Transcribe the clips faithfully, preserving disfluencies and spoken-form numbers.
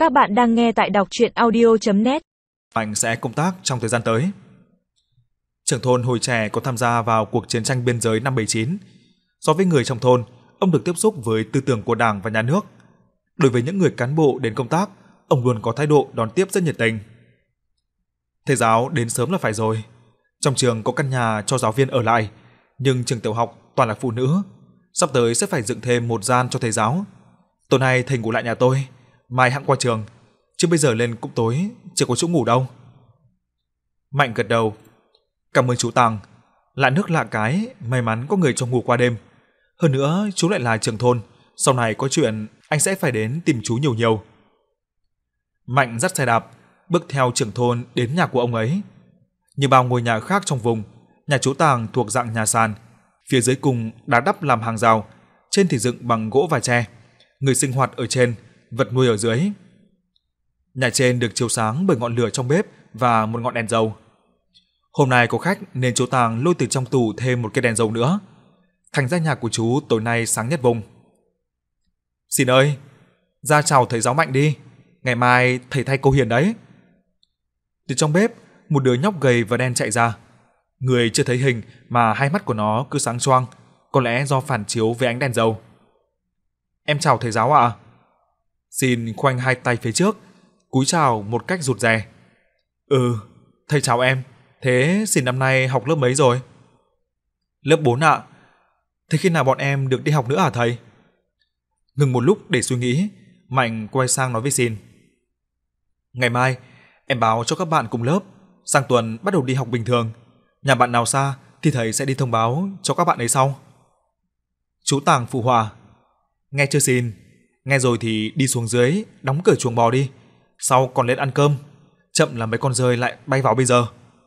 Các bạn đang nghe tại đọc truyện audio chấm net. Mạnh sẽ công tác trong thời gian tới. Trưởng thôn hồi trẻ có tham gia vào cuộc chiến tranh biên giới năm bảy chín. So với người trong thôn, ông được tiếp xúc với tư tưởng của Đảng và Nhà nước. Đối với những người cán bộ đến công tác, ông luôn có thái độ đón tiếp rất nhiệt tình. Thầy giáo đến sớm là phải rồi. Trong trường có căn nhà cho giáo viên ở lại, nhưng trường tiểu học toàn là phụ nữ. Sắp tới sẽ phải dựng thêm một gian cho thầy giáo. Tối nay thầy ngủ lại nhà tôi, mai hẵng qua trường, chứ bây giờ lên cũng tối, chưa có chỗ ngủ đâu. Mạnh gật đầu. Cảm ơn chú Tàng. Lạ nước lạ cái, may mắn có người cho ngủ qua đêm. Hơn nữa chú lại là trưởng thôn, sau này có chuyện anh sẽ phải đến tìm chú nhiều nhiều. Mạnh dắt xe đạp, bước theo trưởng thôn đến nhà của ông ấy. Như bao ngôi nhà khác trong vùng, nhà chú Tàng thuộc dạng nhà sàn, phía dưới cùng đá đắp làm hàng rào, trên thì dựng bằng gỗ và tre. Người sinh hoạt ở trên, vật nuôi ở dưới. Nhà trên được chiếu sáng bởi ngọn lửa trong bếp và một ngọn đèn dầu. Hôm nay có khách nên chú Tàng lôi từ trong tủ thêm một cái đèn dầu nữa. Thành ra nhà của chú tối nay sáng nhất vùng. Xin ơi, ra chào thầy giáo Mạnh đi, ngày mai thầy thay cô Hiền đấy. Từ trong bếp, một đứa nhóc gầy và đen chạy ra. Người chưa thấy hình mà hai mắt của nó cứ sáng choang, có lẽ do phản chiếu với ánh đèn dầu. Em chào thầy giáo ạ. À? Xin khoanh hai tay phía trước, cúi chào một cách rụt rè. Ừ, thầy chào em. Thế xin năm nay học lớp mấy rồi? Lớp bốn ạ. À. Thế khi nào bọn em được đi học nữa hả thầy? Ngừng một lúc để suy nghĩ, Mạnh quay sang nói với Xin. Ngày mai em báo cho các bạn cùng lớp, sang tuần bắt đầu đi học bình thường. Nhà bạn nào xa thì thầy sẽ đi thông báo cho các bạn ấy sau. Chú Tàng phụ họa. Nghe chưa Xin? Nghe rồi thì đi xuống dưới, đóng cửa chuồng bò đi. Sau còn lên ăn cơm. Chậm là mấy con dơi lại bay vào bây giờ.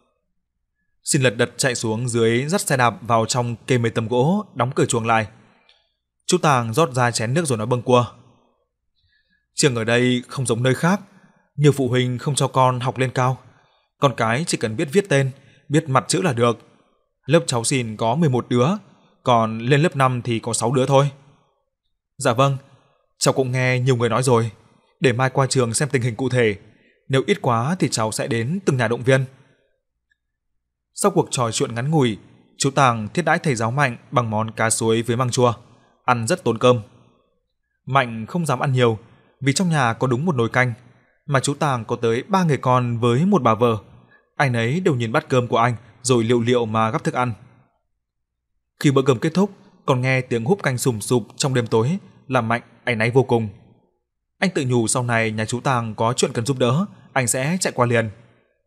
Xin lật đật chạy xuống dưới, dắt xe đạp vào trong kê mấy tấm gỗ, đóng cửa chuồng lại. Chú Tàng rót ra chén nước rồi nói bâng quơ. Trường ở đây không giống nơi khác. Nhiều phụ huynh không cho con học lên cao. Con cái chỉ cần biết viết tên, biết mặt chữ là được. Lớp cháu Xin có mười một đứa, còn lên lớp năm thì có sáu đứa thôi. Dạ vâng, cháu cũng nghe nhiều người nói rồi. Để mai qua trường xem tình hình cụ thể. Nếu ít quá thì cháu sẽ đến từng nhà động viên. Sau cuộc trò chuyện ngắn ngủi, chú Tàng thiết đãi thầy giáo Mạnh bằng món cá suối với măng chua, ăn rất tốn cơm. Mạnh không dám ăn nhiều, vì trong nhà có đúng một nồi canh, mà chú Tàng có tới ba người con với một bà vợ. Ai nấy đều nhìn bát cơm của anh rồi liệu liệu mà gắp thức ăn. Khi bữa cơm kết thúc, còn nghe tiếng húp canh sùm sụp trong đêm tối, làm Mạnh áy náy vô cùng. Anh tự nhủ sau này nhà chú Tàng có chuyện cần giúp đỡ, anh sẽ chạy qua liền.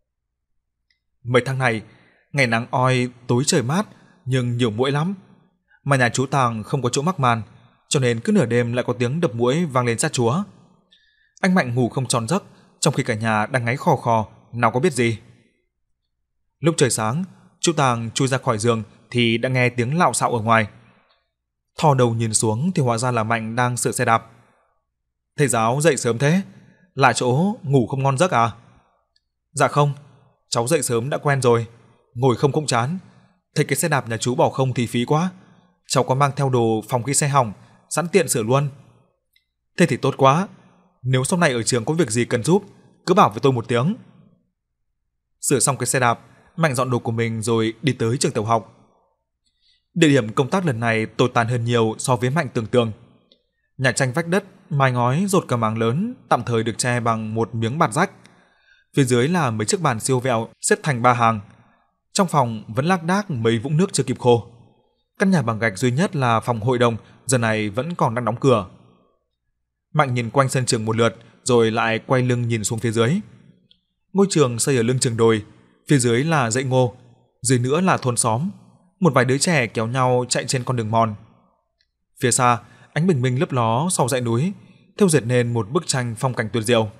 Mấy tháng này, ngày nắng oi, tối trời mát, nhưng nhiều muỗi lắm. Mà nhà chú Tàng không có chỗ mắc màn, cho nên cứ nửa đêm lại có tiếng đập muỗi vang lên chát chúa. Anh Mạnh ngủ không tròn giấc, trong khi cả nhà đang ngáy khò khò, nào có biết gì. Lúc trời sáng, chú Tàng chui ra khỏi giường thì đã nghe tiếng lạo xạo ở ngoài. Thò đầu nhìn xuống thì hóa ra là Mạnh đang sửa xe đạp. Thầy giáo dậy sớm thế? Lại chỗ ngủ không ngon giấc à? Dạ không, cháu dậy sớm đã quen rồi. Ngồi không cũng chán. Thấy cái xe đạp nhà chú bỏ không thì phí quá. Cháu có mang theo đồ phòng khi xe hỏng, sẵn tiện sửa luôn. Thế thì tốt quá. Nếu sau này ở trường có việc gì cần giúp, cứ bảo với tôi một tiếng. Sửa xong cái xe đạp, Mạnh dọn đồ của mình rồi đi tới trường tiểu học. Địa điểm công tác lần này tồi tàn hơn nhiều so với Mạnh tưởng tượng. Nhà tranh vách đất, mái ngói rột cả mảng lớn, tạm thời được che bằng một miếng bạt rách. Phía dưới là mấy chiếc bàn siêu vẹo xếp thành ba hàng. Trong phòng vẫn lác đác mấy vũng nước chưa kịp khô. Căn nhà bằng gạch duy nhất là phòng hội đồng, giờ này vẫn còn đang đóng cửa. Mạnh nhìn quanh sân trường một lượt, rồi lại quay lưng nhìn xuống phía dưới. Ngôi trường xây ở lưng chừng đồi, phía dưới là dãy ngô, dưới nữa là thôn xóm. Một vài đứa trẻ kéo nhau chạy trên con đường mòn. Phía xa, ánh bình minh lấp ló sau dãy núi, thêu dệt nên một bức tranh phong cảnh tuyệt diệu.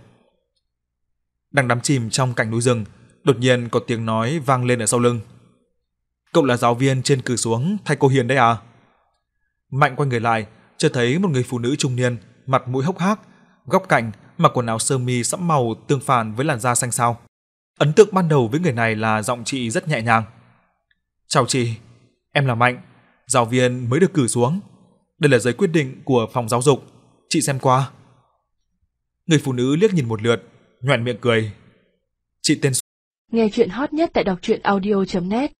Đang đắm chìm trong cảnh núi rừng, đột nhiên có tiếng nói vang lên ở sau lưng. Cậu là giáo viên trên cử xuống thay cô Hiền đấy à? Mạnh quay người lại, chợt thấy một người phụ nữ trung niên, mặt mũi hốc hác, góc cạnh, mặc quần áo sơ mi sẫm màu tương phản với làn da xanh xao. Ấn tượng ban đầu với người này là giọng chị rất nhẹ nhàng. Chào chị, em là Mạnh, giáo viên mới được cử xuống. Đây là giấy quyết định của phòng giáo dục, chị xem qua. Người phụ nữ liếc nhìn một lượt, nhoẻn miệng cười. Chị tên Nghe chuyện hot nhất tại đọc truyện audio chấm net